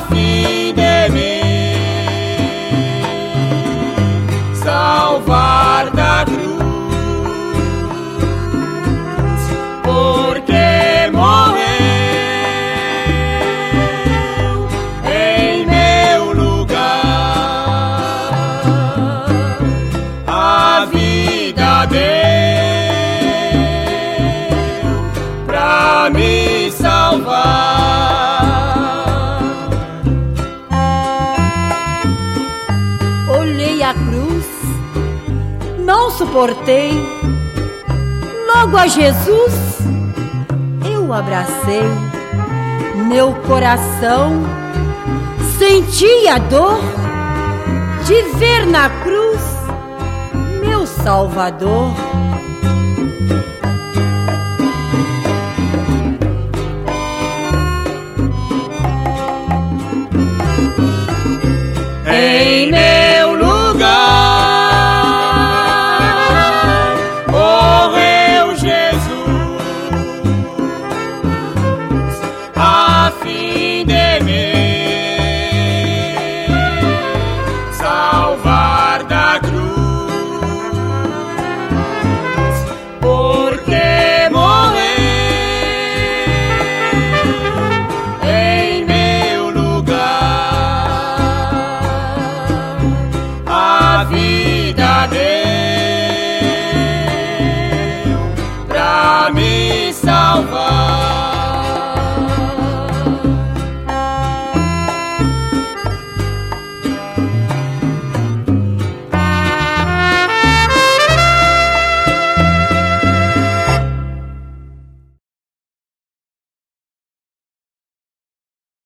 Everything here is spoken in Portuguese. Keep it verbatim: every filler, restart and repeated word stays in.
fim de mim, salvar da cruz, porque morreu em meu lugar, a vida deu pra me salvar. Olhei a cruz, não suportei, logo a Jesus eu abracei. Meu coração sentia a dor de ver na cruz meu Salvador.